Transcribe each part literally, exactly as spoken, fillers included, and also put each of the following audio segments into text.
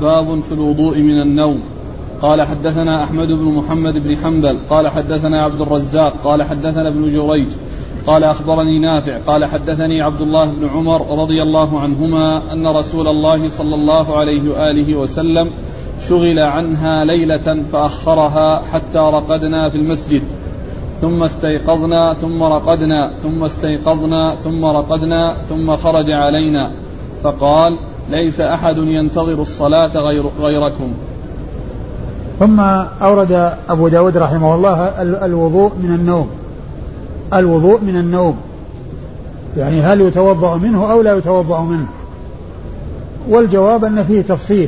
باب في الوضوء من النوم. قال حدثنا أحمد بن محمد بن حنبل قال حدثنا عبد الرزاق قال حدثنا ابن جريج قال أخبرني نافع قال حدثني عبد الله بن عمر رضي الله عنهما أن رسول الله صلى الله عليه وآله وسلم شغل عنها ليلة فأخرها حتى رقدنا في المسجد ثم استيقظنا ثم رقدنا ثم استيقظنا ثم رقدنا ثم خرج علينا فقال ليس أحد ينتظر الصلاة غير غيركم. ثم أورد أبو داود رحمه الله الوضوء من النوم. الوضوء من النوم يعني هل يتوضأ منه أو لا يتوضأ منه؟ والجواب أن فيه تفصيل.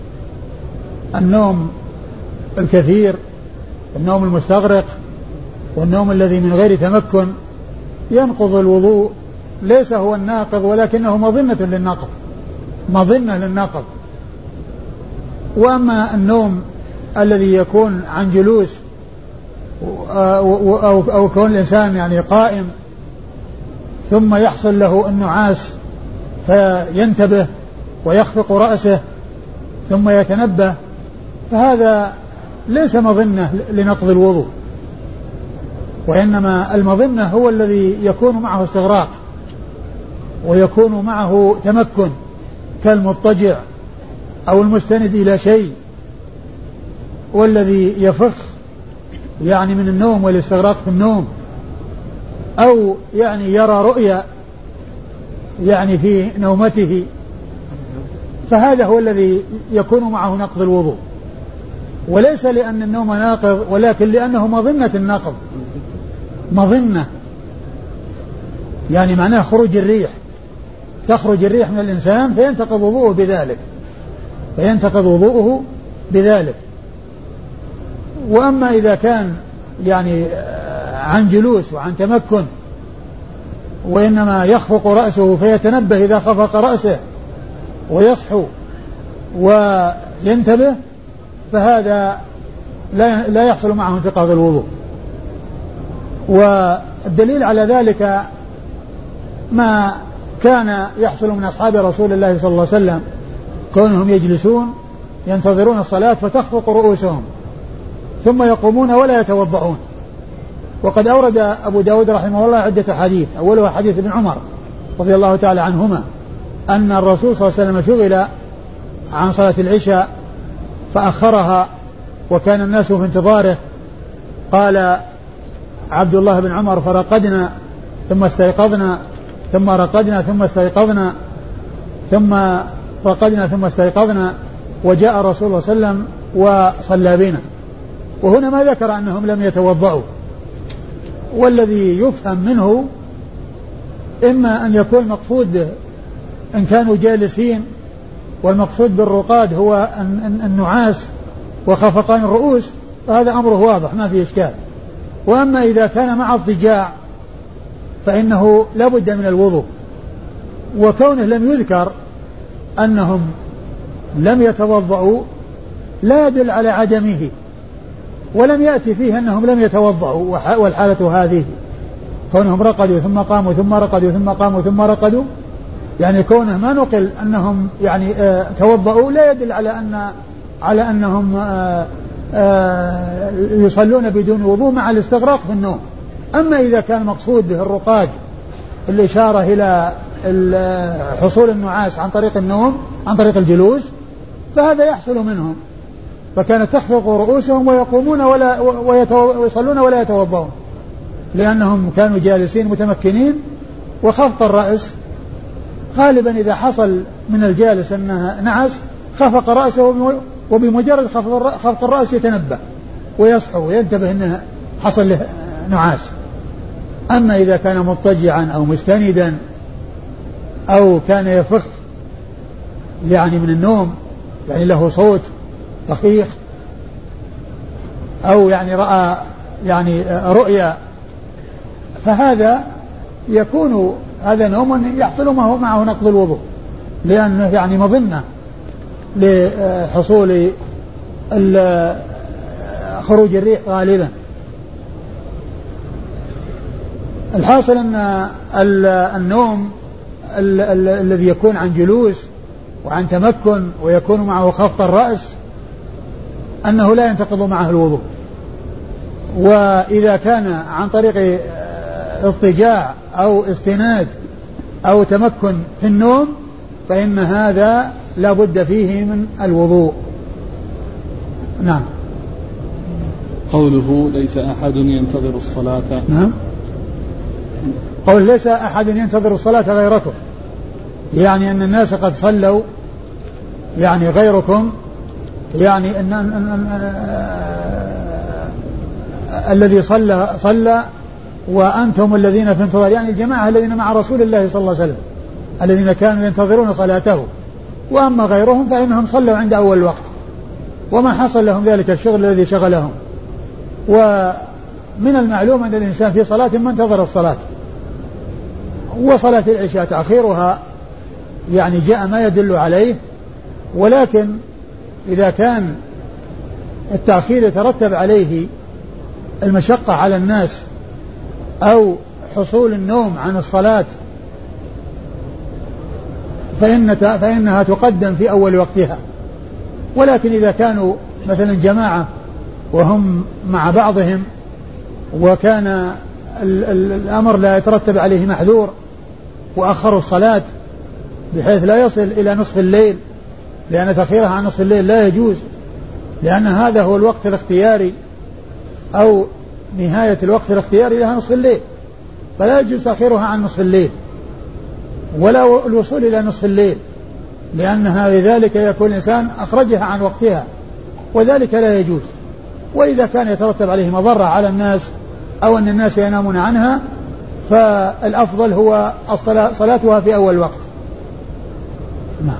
النوم الكثير، النوم المستغرق، والنوم الذي من غير تمكن ينقض الوضوء، ليس هو الناقض ولكنه مظنة للنقض، مظنة للنقض. وأما النوم الذي يكون عن جلوس أو, أو كون الإنسان يعني قائم ثم يحصل له النعاس فينتبه ويخفق رأسه ثم يتنبه، فهذا ليس مظنة لنقض الوضوء، وإنما المظنة هو الذي يكون معه استغراق ويكون معه تمكن كالمضطجع أو المستند إلى شيء، والذي يفخ يعني من النوم والاستغراق في النوم، أو يعني يرى رؤيا يعني في نومته، فهذا هو الذي يكون معه نقض الوضوء، وليس لأن النوم ناقض ولكن لأنه مظنة النقض، مظنة يعني معناه خروج الريح، تخرج الريح من الإنسان فينتقض وضوءه بذلك فينتقض وضوءه بذلك. وأما إذا كان يعني عن جلوس وعن تمكن وإنما يخفق رأسه فيتنبه إذا خفق رأسه ويصحو وينتبه، فهذا لا يحصل معه انتقاض الوضوء. والدليل على ذلك ما كان يحصل من أصحاب رسول الله صلى الله عليه وسلم، كونهم يجلسون ينتظرون الصلاة فتخفق رؤوسهم ثم يقومون ولا يتوضؤون. وقد أورد أبو داود رحمه الله عدة حديث، أولها حديث ابن عمر رضي الله تعالى عنهما أن الرسول صلى الله عليه وسلم شغل عن صلاة العشاء فأخرها وكان الناس في انتظاره. قال عبد الله بن عمر فرقدنا ثم استيقظنا ثم رقدنا ثم استيقظنا ثم رقدنا ثم استيقظنا وجاء الرسول صلى الله عليه وسلم وصلى بنا. وهنا ما ذكر أنهم لم يتوضأوا، والذي يفهم منه إما أن يكون مقصود به إن كانوا جالسين والمقصود بالرقاد هو النعاس وخفقان الرؤوس، فهذا أمره واضح ما في إشكال. وأما إذا كان مع اضطجاع فإنه لا بد من الوضوء، وكونه لم يذكر أنهم لم يتوضأوا لا يدل على عدمه، ولم يأتي فيه أنهم لم يتوضأوا. والحالة هذه كونهم رقدوا ثم قاموا ثم رقدوا ثم قاموا ثم رقدوا، يعني كونه ما نقل أنهم يعني آه توضأوا لا يدل على أن على أنهم آه آه يصلون بدون وضوء مع الاستغراق في النوم. أما إذا كان مقصود به الرقاد الإشارة إلى حصول النعاس عن طريق النوم عن طريق الجلوس فهذا يحصل منهم، فكانت تخفق رؤوسهم ويقومون ولا ويصلون ولا يتوضؤون، لأنهم كانوا جالسين متمكنين. وخفق الرأس غالبا إذا حصل من الجالس أنه نعس خفق رأسه، وبمجرد خفق الرأس يتنبه ويصحو وينتبه أنه حصل له نعاس. أما إذا كان مضطجعا أو مستندا أو كان يفخ يعني من النوم، يعني له صوت رخيخ أو يعني رأى يعني رؤيا، فهذا يكون هذا نوم يحصل معه نقض الوضوء، لأنه يعني مظنة لحصول خروج الريح غالبا. الحاصل أن النوم الذي يكون عن جلوس وعن تمكن ويكون معه خفض الرأس أنه لا ينتقض معه الوضوء. وإذا كان عن طريق اضطجاع أو استناد أو تمكن في النوم فإن هذا لا بد فيه من الوضوء. نعم. قوله ليس أحد ينتظر الصلاة. نعم. قول ليس أحد ينتظر الصلاة غيركم، يعني أن الناس قد صلوا، يعني غيركم، يعني أن, أن, أن, أن الذي صلى صلى وأنتم الذين في انتظار، يعني الجماعة الذين مع رسول الله صلى الله عليه وسلم الذين كانوا ينتظرون صلاته، وأما غيرهم فإنهم صلوا عند أول الوقت وما حصل لهم ذلك الشغل الذي شغلهم. ومن المعلوم أن الإنسان في صلاة ما انتظر الصلاة، وصلاة العشاء تأخيرها يعني جاء ما يدل عليه، ولكن إذا كان التأخير يترتب عليه المشقة على الناس أو حصول النوم عن الصلاة فإن فإنها تقدم في أول وقتها. ولكن إذا كانوا مثلا جماعة وهم مع بعضهم وكان ال- ال- الأمر لا يترتب عليه محذور وأخروا الصلاة بحيث لا يصل إلى نصف الليل، لأن تأخيرها عن نصف الليل لا يجوز، لأن هذا هو الوقت الاختياري أو نهاية الوقت الاختياري لها نصف الليل، فلا يجوز تأخيرها عن نصف الليل ولا الوصول إلى نصف الليل، لأنها لذلك يكون الإنسان أخرجها عن وقتها وذلك لا يجوز. وإذا كان يترتب عليه مضرة على الناس أو أن الناس ينامون عنها فالأفضل هو الصلاة صلاتها في أول وقت. نعم.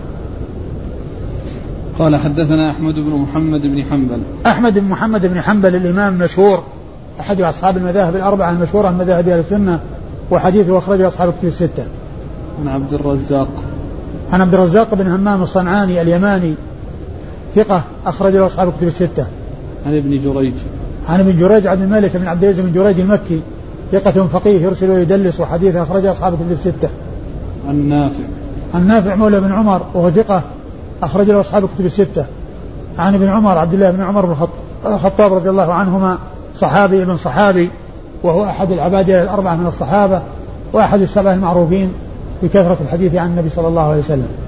قال حدثنا أحمد بن محمد بن حنبل. أحمد بن محمد بن حنبل الإمام المشهور أحد أصحاب المذاهب الأربعة المشهورة من مذاهب أهل السنة، وحديثه أخرجه أصحاب الكتب الستة. عن عبد الرزاق. عن عبد الرزاق بن همام الصنعاني اليماني ثقة أخرجه أصحاب الكتب الستة. عن ابن جريج. عن ابن جريج عبد الملك بن عبد العزيز بن جريج المكي ثقة فقيه يرسل ويدلس، وحديثه أخرجه أصحاب الكتب الستة. عن نافع. عن نافع مولى بن عمر وهو ثقة أخرج له أصحاب الكتب الستة. عن ابن عمر عبد الله بن عمر بن الخطاب رضي الله عنهما صحابي ابن صحابي، وهو أحد العبادلة الأربعة من الصحابة وأحد السبعة المعروفين بكثرة الحديث عن النبي صلى الله عليه وسلم.